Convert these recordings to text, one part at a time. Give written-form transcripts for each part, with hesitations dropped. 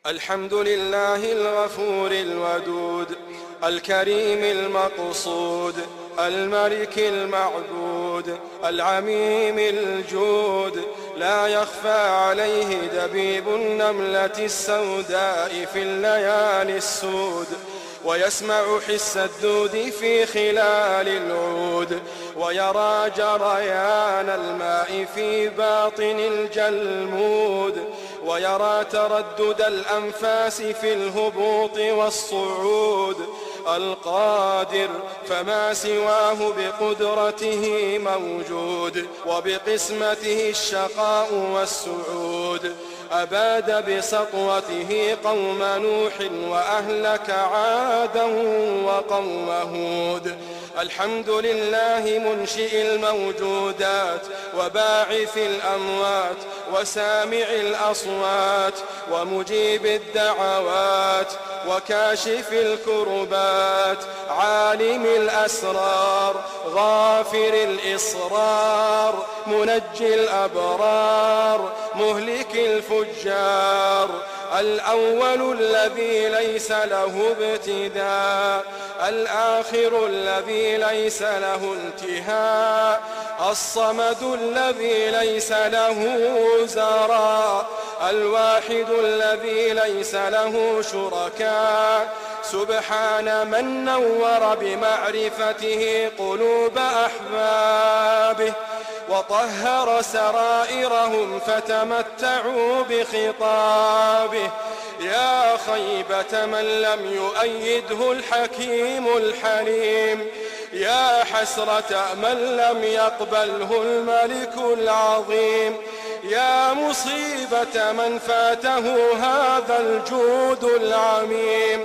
الحمد لله الغفور الودود الكريم المقصود الملك المعبود العميم الجود، لا يخفى عليه دبيب النملة السوداء في الليالي السود، ويسمع حس الدود في خلال العود، ويرى جريان الماء في باطن الجلمود، ويرى تردد الأنفاس في الهبوط والصعود. القادر فما سواه بقدرته موجود، وبقسمته الشقاء والسعود. أباد بسطوته قوم نوح وأهلك عادا وقوم هود. الحمد لله منشئ الموجودات وباعث الأموات وسامع الأصوات ومجيب الدعوات وكاشف الكربات، عالم الأسرار غافر الإصرار منجي الأبرار مهلك الفجار. الأول الذي ليس له ابتداء، الآخر الذي ليس له انتهاء، الصمد الذي ليس له زراء، الواحد الذي ليس له شركاء. سبحان من نور بمعرفته قلوب أحبابه، وطهر سرائرهم فتمتعوا بخطابه. يا خيبة من لم يؤيده الحكيم الحليم، يا حسرة من لم يقبله الملك العظيم، يا مصيبة من فاته هذا الجود العميم.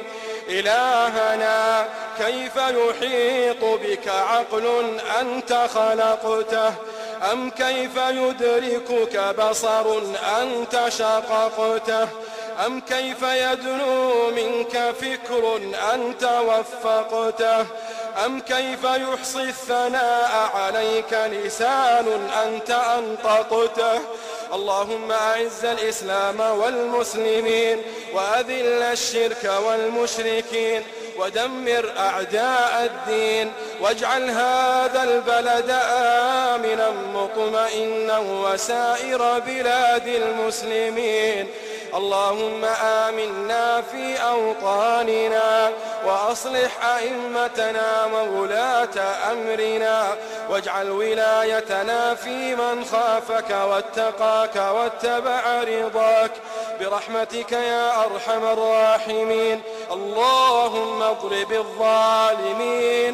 إلهنا كيف يحيط بك عقل أنت خلقته، أم كيف يدركك بصر أنت شققته، أم كيف يدنو منك فكر أنت وفقته، أم كيف يحصي الثناء عليك لسان أنت أنطقته. اللهم أعز الإسلام والمسلمين، وأذل الشرك والمشركين، ودمر أعداء الدين، واجعل هذا البلد آمنا مطمئنا وسائر بلاد المسلمين. اللهم آمنا في أوطاننا، وأصلح أئمتنا وولاة أمرنا، واجعل ولايتنا في من خافك واتقاك واتبع رضاك برحمتك يا أرحم الراحمين. اللهم اضرب الظالمين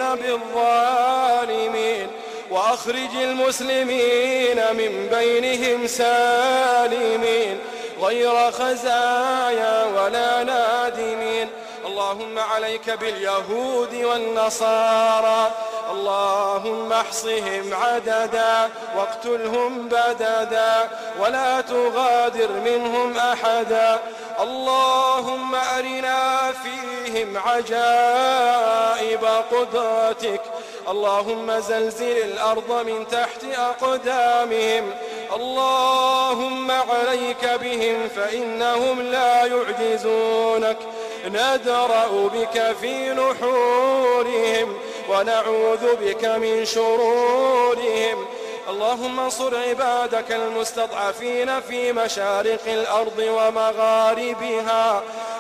بالظالمين، وأخرج المسلمين من بينهم سالمين غير خزايا ولا نادمين. اللهم عليك باليهود والنصارى، اللهم احصهم عددا واقتلهم بددا ولا تغادر منهم أحدا. اللهم أرنا فيهم عجائب قدرتك. اللهم زلزل الأرض من تحت أقدامهم. اللهم عليك بهم فإنهم لا يعجزونك. ندرأ بك في نحورهم ونعوذ بك من شرورهم. اللهم انصر عبادك المستضعفين في مشارق الأرض ومغاربها،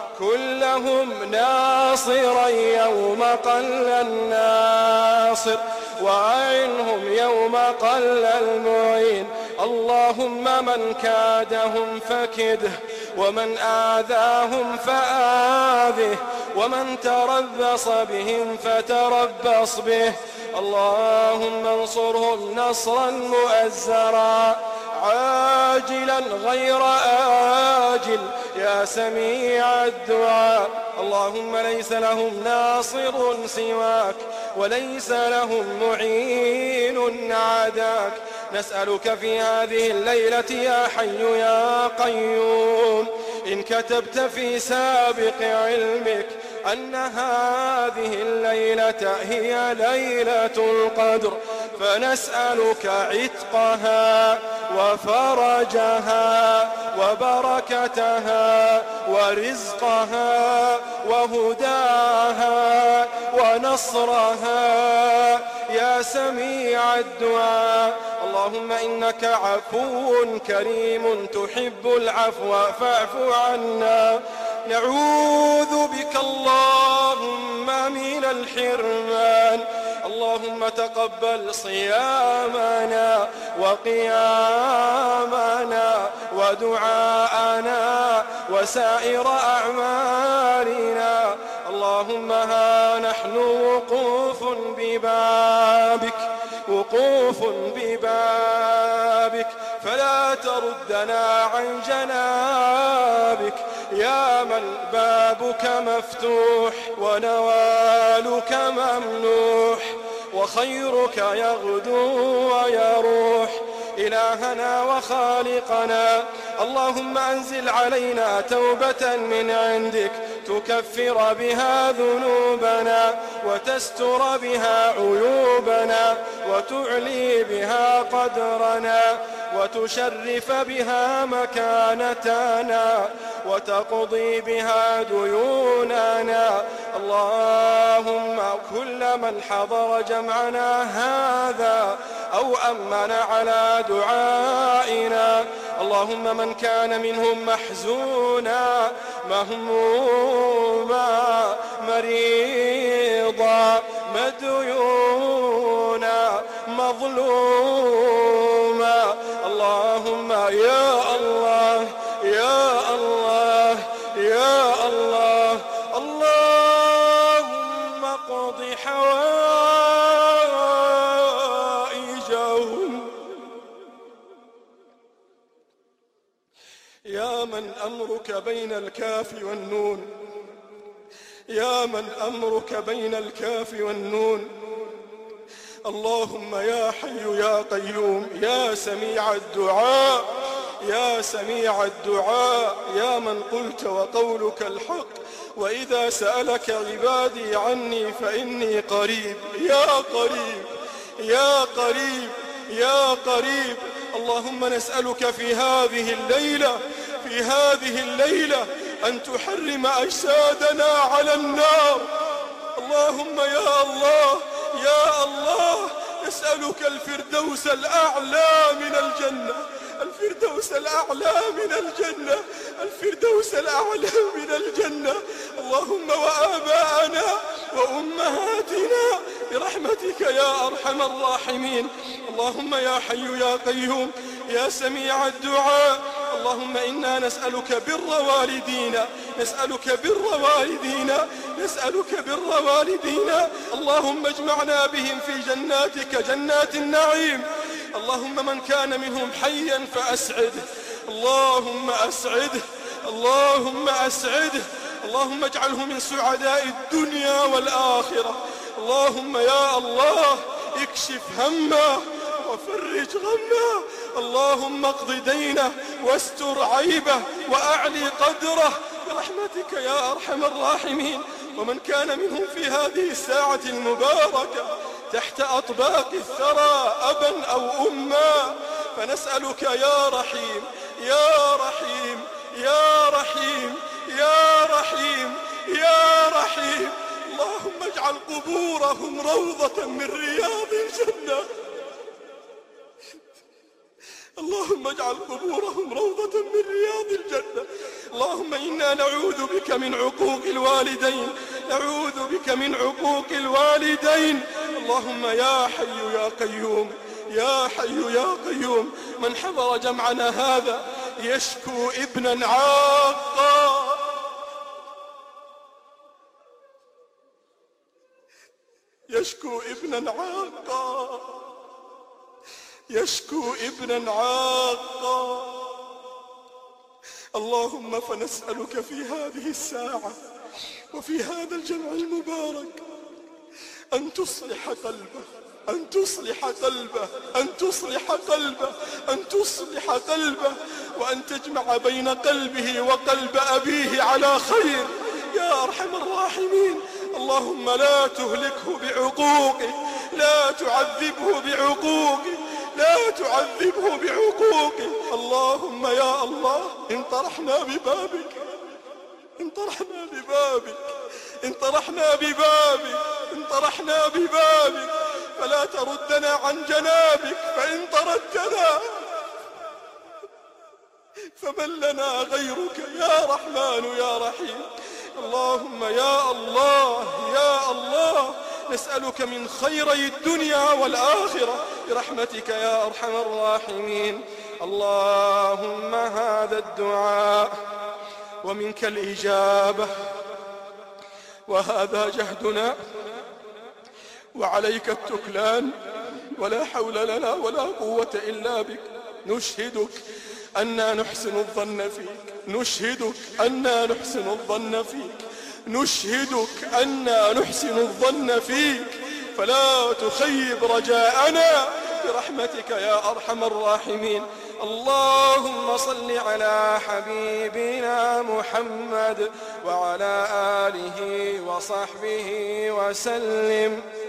كلهم ناصرا يوم قل الناصر، وأعنهم يوم قل المعين. اللهم من كادهم فكده، ومن آذاهم فآذه، ومن تربص بهم فتربص به. اللهم انصرهم نصرا مؤزرا عاجلا غير آجل يا سميع الدعاء. اللهم ليس لهم ناصر سواك، وليس لهم معين عداك. نسألك في هذه الليلة يا حي يا قيوم، إن كتبت في سابق علمك أن هذه الليلة هي ليلة القدر، فنسألك عتقها وفرجها وبركتها ورزقها وهداها ونصرها يا سميع الدعاء. اللهم إنك عفو كريم تحب العفو فاعف عنا. نعوذ بك اللهم من الحرمان. اللهم تقبل صيامنا وقيامنا ودعاءنا وسائر أعمالنا. اللهم ها نحن وقوف ببابك فلا تردنا عن جنابك يا من بابك مفتوح ونوالك ممنوح وخيرك يغدو ويروح. إلهنا وخالقنا اللهم أنزل علينا توبة من عندك تكفر بها ذنوبنا وتستر بها عيوبنا وتعلي بها قدرنا وتشرف بها مكانتنا وتقضي بها ديوننا. اللهم كل من حضر جمعنا هذا أو أمن على دعائنا، اللهم من كان منهم محزونا مهموما مريضا مديونا مظلوما، اللهم يا الله يا الله يا الله اللهم اقض حوائجهم. يا من أمرك بين الكاف والنون، يا من أمرك بين الكاف والنون. اللهم يا حي يا قيوم يا سميع الدعاء يا سميع الدعاء يا من قلت وقولك الحق وإذا سألك عبادي عني فإني قريب يا قريب يا قريب يا قريب. اللهم نسألك في هذه الليلة أن تحرم أجسادنا على النار. اللهم يا الله يا الله نسألك الفردوس الأعلى من الجنة، الفردوس الأعلى من الجنة، الفردوس الأعلى من الجنة. اللهم وآباءنا وأمهاتنا برحمتك يا أرحم الراحمين. اللهم يا حي يا قيوم يا سميع الدعاء. اللهم إنا نسألك بر والدينا، نسألك بر والدينا، نسألك بر والدينا. اللهم اجمعنا بهم في جناتك جنات النعيم. اللهم من كان منهم حيا فأسعده، اللهم أسعده، اللهم أسعده، اللهم اجعله من سعداء الدنيا والآخرة. اللهم يا الله اكشف همه وفرج غمه. اللهم اقض دينه واستر عيبه وأعلي قدره برحمتك يا أرحم الراحمين. ومن كان منهم في هذه الساعة المباركة تحت أطباق الثرى أبا أو أما فنسألك يا رحيم يا رحيم يا رحيم يا رحيم يا رحيم. اللهم اجعل قبورهم روضة من رياض الجنة، اللهم اجعل قبورهم روضة من رياض الجنة. اللهم إنا نعوذ بك من عقوق الوالدين، نعوذ بك من عقوق الوالدين. اللهم يا حي يا قيوم يا حي يا قيوم من حضر جمعنا هذا يشكو ابنا عاقا، يشكو ابنا عاقا، يشكو ابنا عاقا. اللهم فنسألك في هذه الساعة وفي هذا الجمع المبارك أن تصلح قلبه، أن تصلح قلبه، أن تصلح قلبه، أن تصلح قلبه، وأن تجمع بين قلبه وقلب أبيه على خير يا أرحم الراحمين. اللهم لا تهلكه بعقوقه، لا تعذبه بعقوقه، لا تعذبه بعقوقه. اللهم يا الله إن طرحنا ببابك إن طرحنا ببابك إن طرحنا ببابك إن طرحنا ببابك فلا تردنا عن جنابك، فإن طردتنا فمن لنا غيرك يا رحمن يا رحيم. اللهم يا الله يا الله نسألك من خيري الدنيا والآخرة برحمتك يا أرحم الراحمين. اللهم هذا الدعاء ومنك الإجابة، وهذا جهدنا وعليك التكلان، ولا حول لنا ولا قوة إلا بك. نشهدك أننا نحسن الظن فيك، نشهدك أننا نحسن الظن فيك، نشهدك أننا نحسن الظن فيك، فلا تخيب رجاءنا برحمتك يا أرحم الراحمين. اللهم صل على حبيبنا محمد وعلى آله وصحبه وسلم.